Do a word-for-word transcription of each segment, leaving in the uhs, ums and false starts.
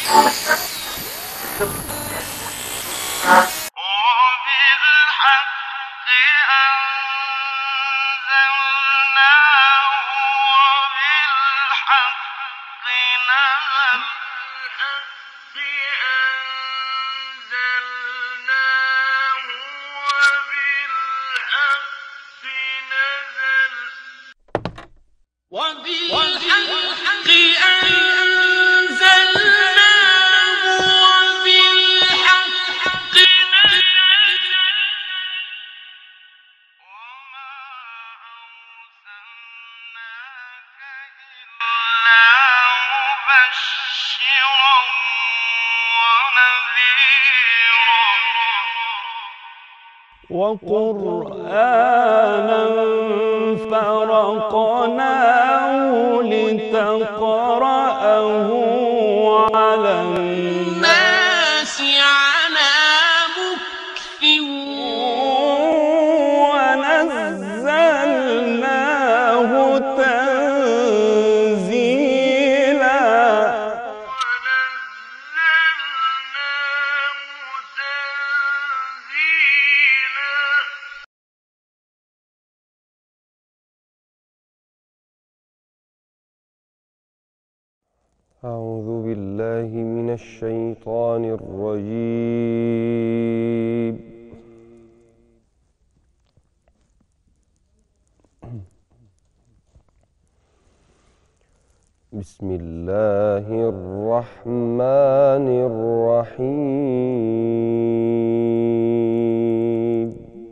وقرآنا فرقناه لتقرأه على الناس على مكث ونزلناه تنزيلا. أعوذ بالله من الشيطان الرجيم. بسم الله الرحمن الرحيم.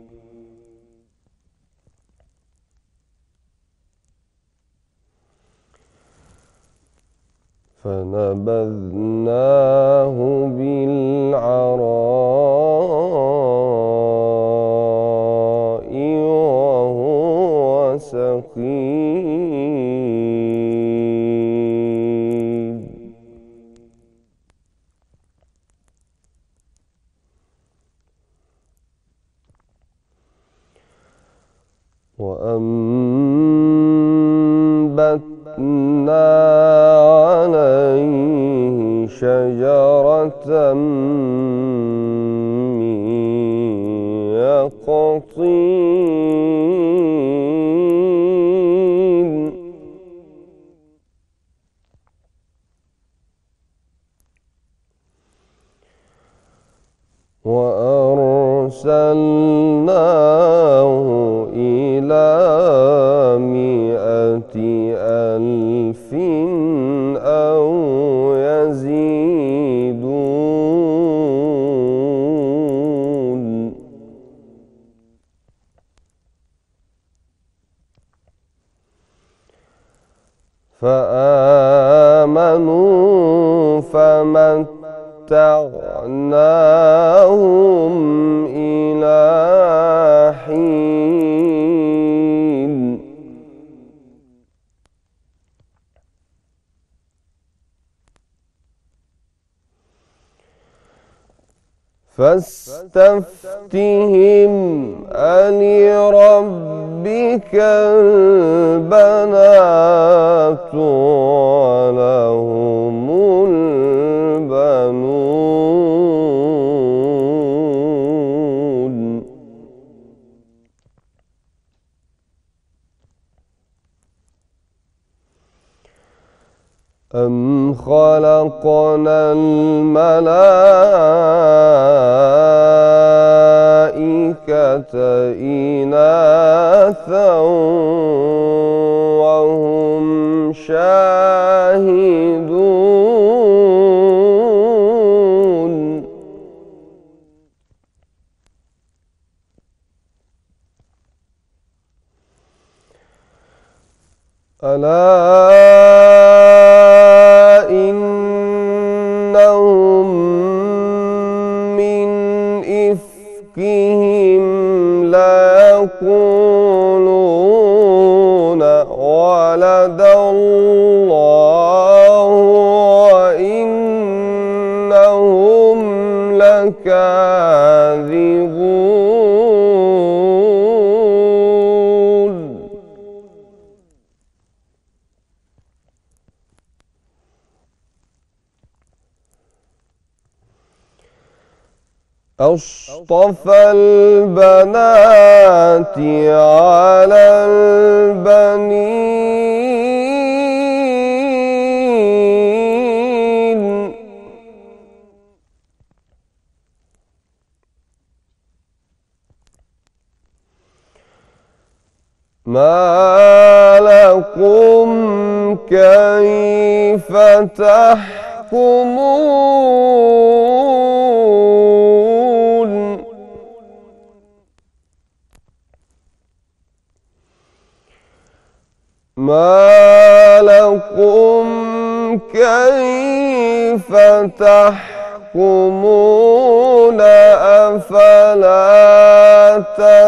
فنبذناه بالعراء وهو سقيم. وأنبتنا عليه شجرة من يقطين وأرسلناه إلى مائة ألف أو يزيدون. فآمنوا فمتعناهم إلى حين. فاستفتهم ألربك البنات ولهم البنون. أم خلقنا الملائكة إناثا وهم شاهدون. ألا إنهم من إفكهم ليقولون ولد الله وإنهم لكاذبون. أصطفى البنات على البنين ما لكم كيف تحكمون ما لكم كيف تحكمون أفلا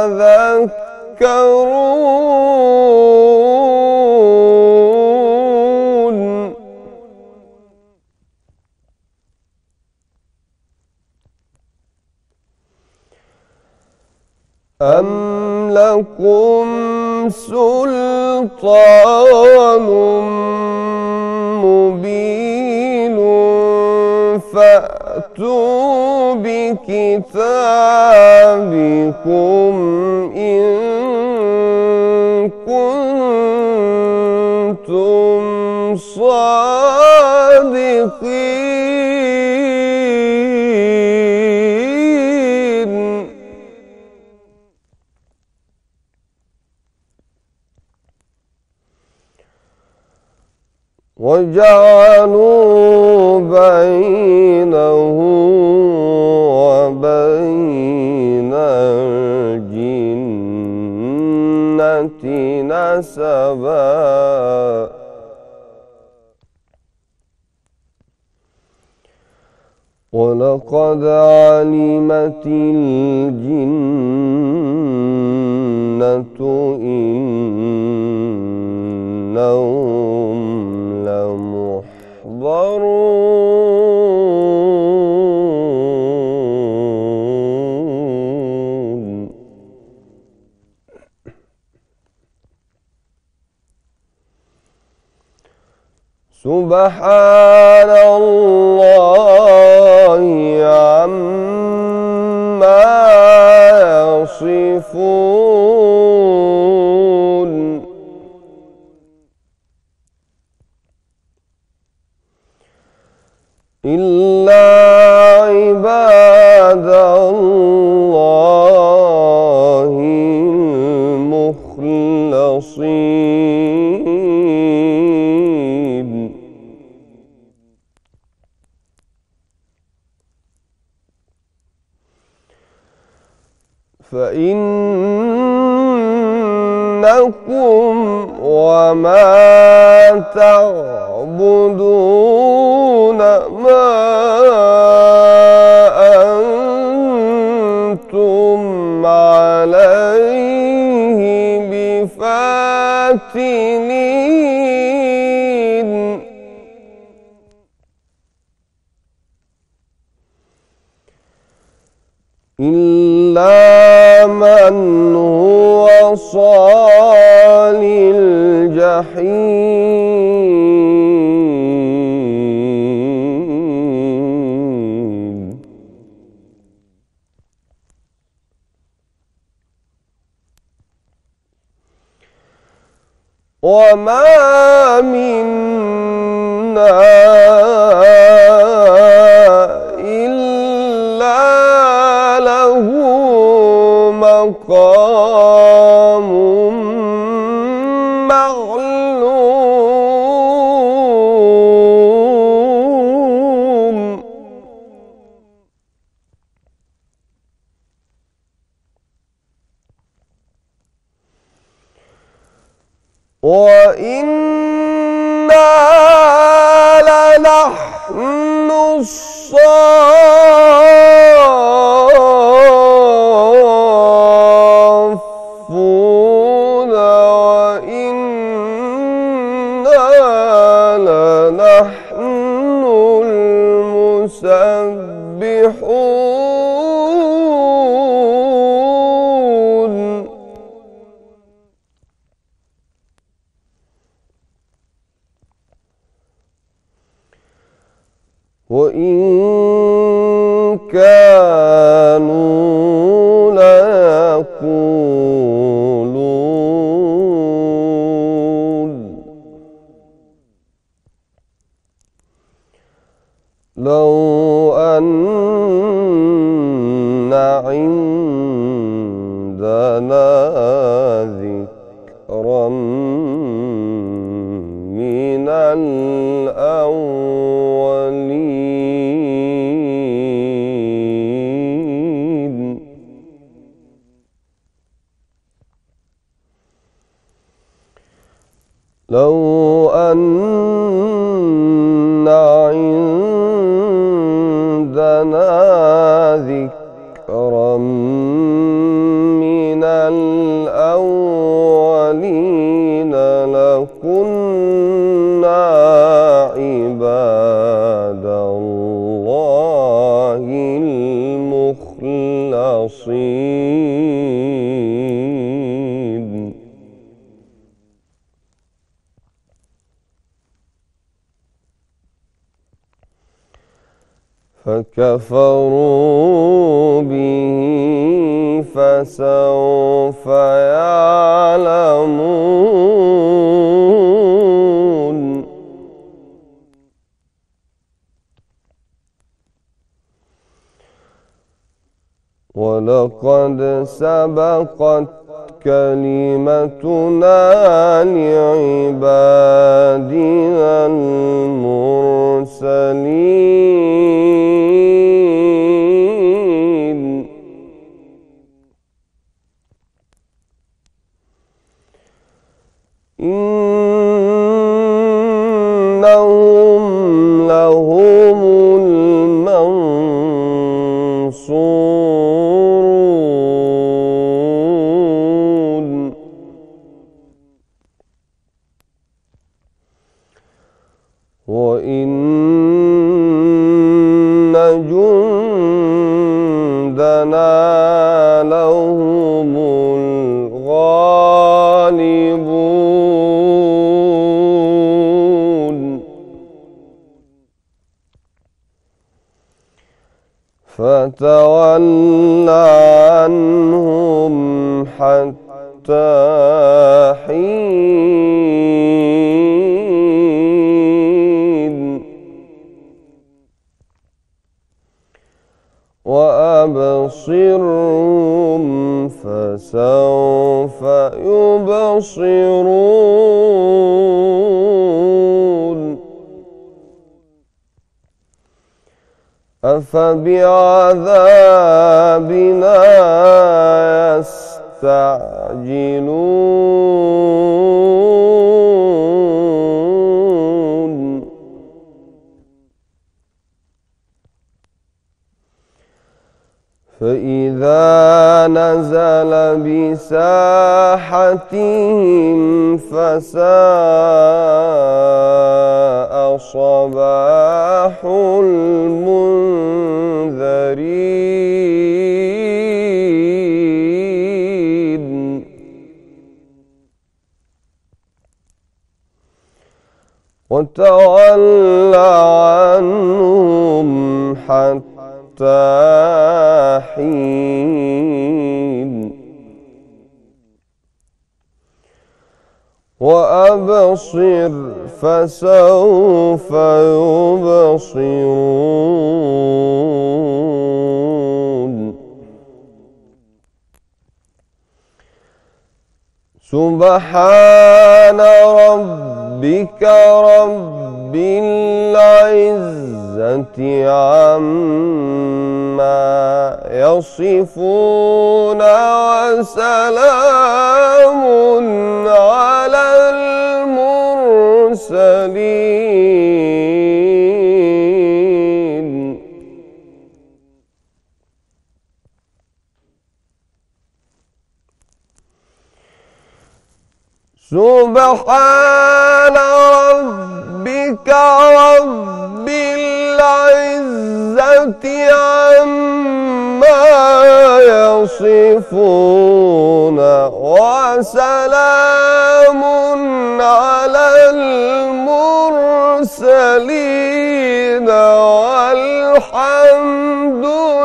تذكرون أم لكم سلطان مبين فأتوا بكتابكم إن كنتم صادقين وجعلوا بينه وبين الجنة نسبا ولقد علمت الجنة إنهم لمحضرون سبحان الله عما يصفون إلا عباد الله المخلصين فإنكم وما تعبدون ما أنتم عليه بفاتنين إلا من هو صال الجحيم وما منا إلا له مقام معلوم وإنا لنحن الصافون وإنا لنحن المسبحون وإن كانوا ليقولون لو أن عندنا ذكرا من الأولين لو أن عندنا ذكرا من الأولين لكنا عباد الله المخلصين فكفروا به فسوف يعلمون ولقد سبقت كلمتنا لعبادنا المرسلين إنهم لهم المنصورون وإن جندنا لهم الغالبون فتول عنهم حتى حين وأبصرهم فسوف يبصرون أفبعذابنا يستعجلون فإذا نزل بساحتهم فساء صباح المنذرين وتول عنهم حتى حين وأبصر فسوف يبصرون سبحان ربك رب العزة عما يصفون وسلام على المرسلين سبحان ربك رب العزة عما يصفون وسلام على المرسلين والحمد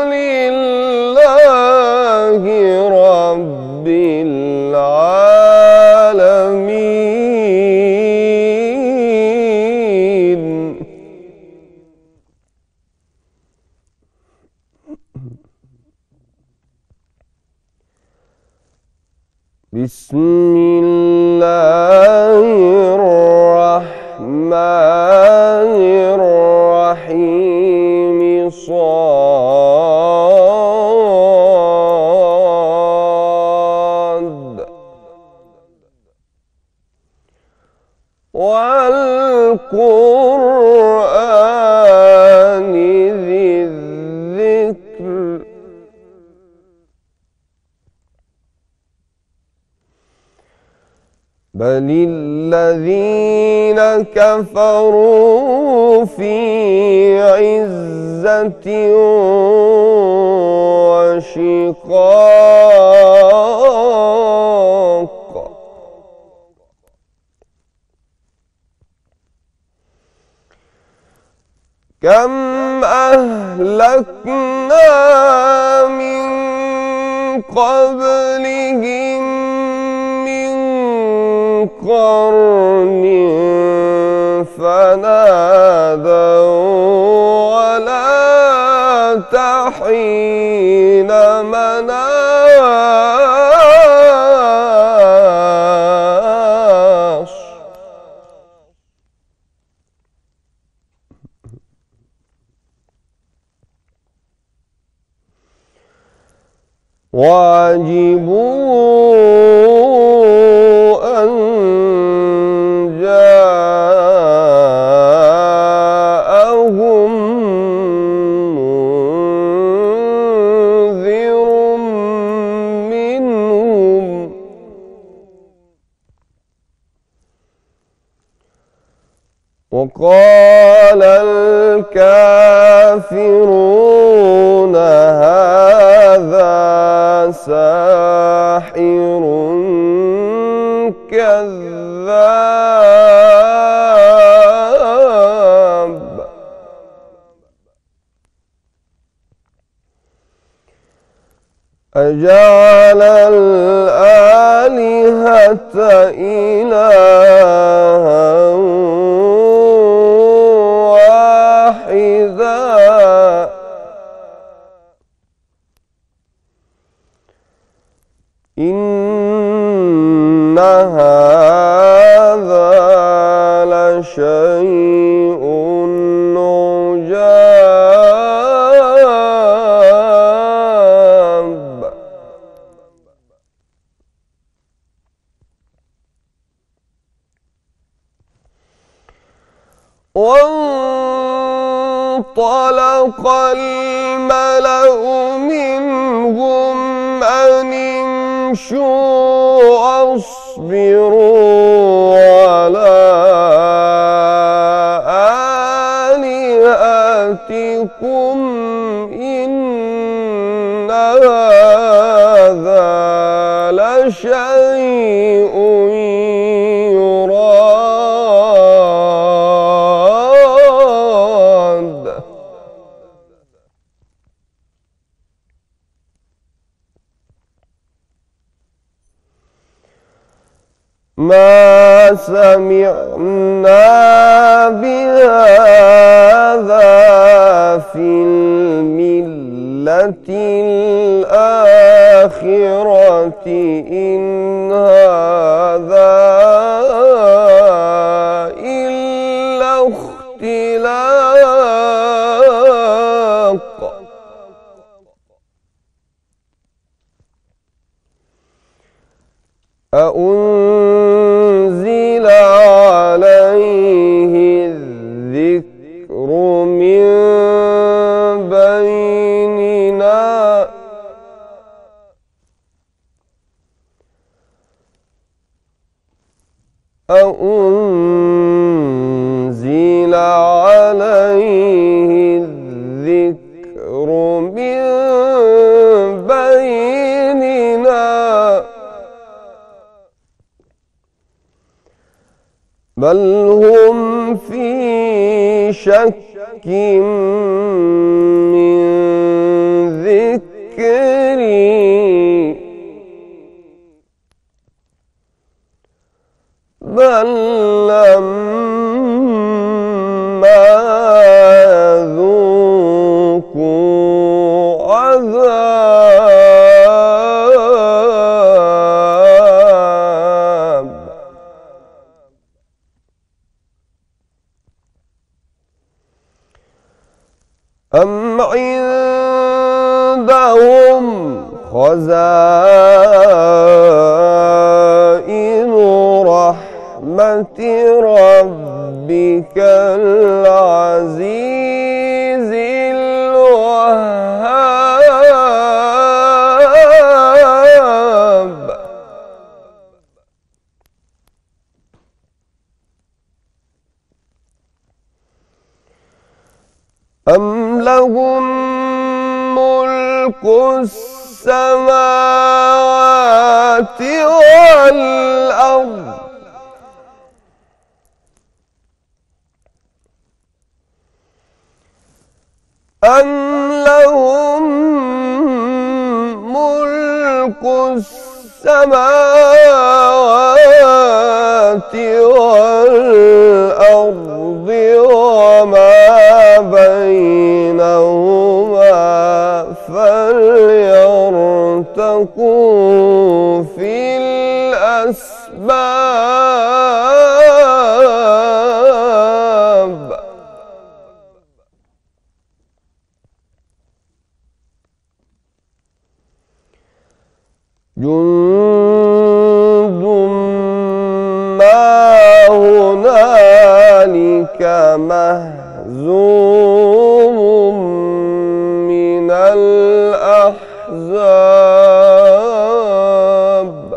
بسم الله الرحمن الرحيم صاد والقرآن ذي الذكر بل الذين كفروا في عزة وشقاق كم أهلكنا من قبلهم من قرن فنادوا ولا تحين مناص وعجبوا أن جاءهم منذر منهم وقال الكافرون هذا ساحر كذاب أجعل الآلهة إلها واحدا إن هذا لشيء عجاب وانطلق الملأ منهم أن امشوا واصبروا على آلهتكم إن هذا لشيء يراد ما سمعنا بهذا في الملة الآخرة إن هذا إلا اختلاق أأنزل عليه الذكر من بيننا أأنزل عليه الذكر من بيننا بل هم في شك من ذكري بل لما يذوقوا عذاب أم عندهم خزائن رحمة ربك العزيز الوهاب أم لهم ملك السماوات والأرض أم لهم ملك السماوات والأرض وما بينهما فليرتقوا في الأسباب جند ما هنالك مهزوم من الأحزاب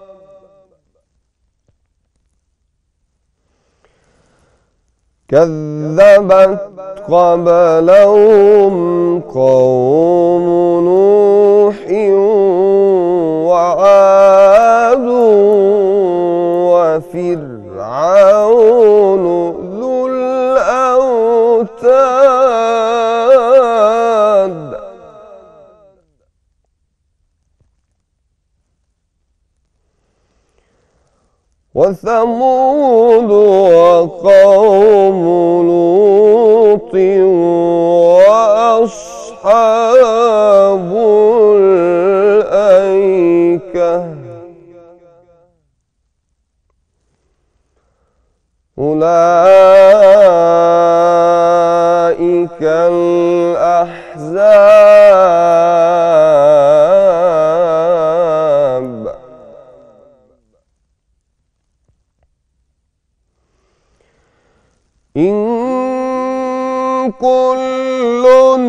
كذبت قبلهم قوم نوح وعاد وفرعون ذو الأوتاد وثمود وقوم لوط وأصحاب الأيكة أولئك الأحزاب إن كل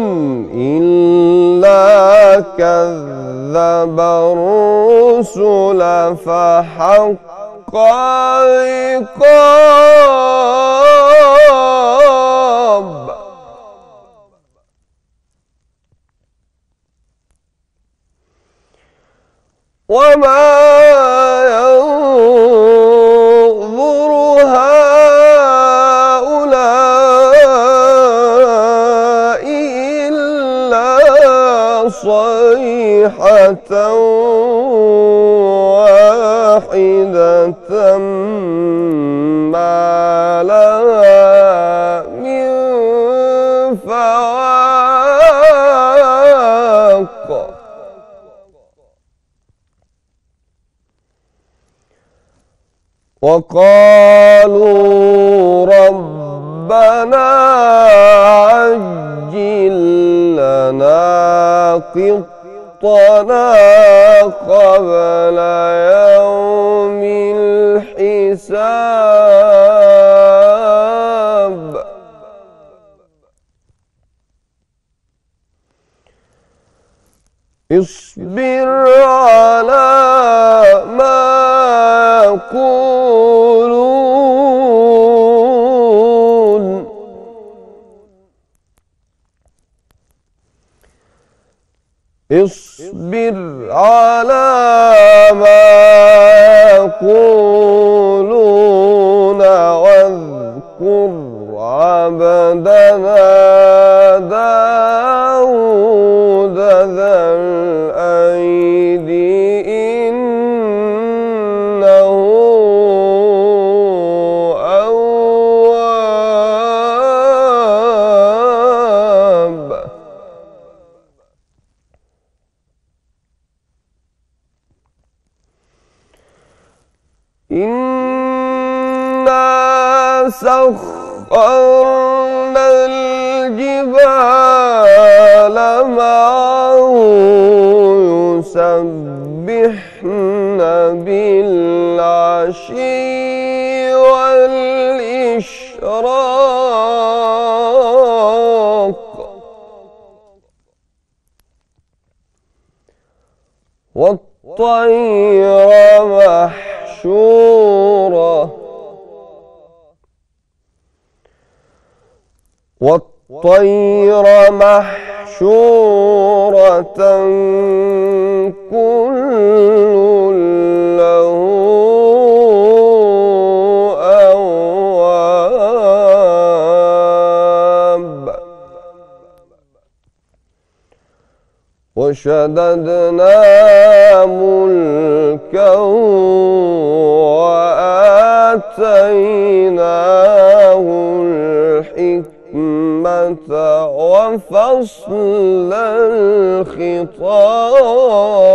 إلا كذب الرسل فحق عقاب وما ينظر هؤلاء إلا صيحة واحدة ما لها من فواق وقالوا ربنا عجل لنا قطنا قبل يوم الحساب اصبر على ما يقولون اصبر على ما يقولون واذكر عبدنا داود ذا الأيد إنه أواب إنا سخرنا الجبال معه يسبحن بالعشي والإشراق والطير محشورة والطير محشورة كل له أواب وشددنا ملكه وآتيناه الحكمة وفصل الخطاب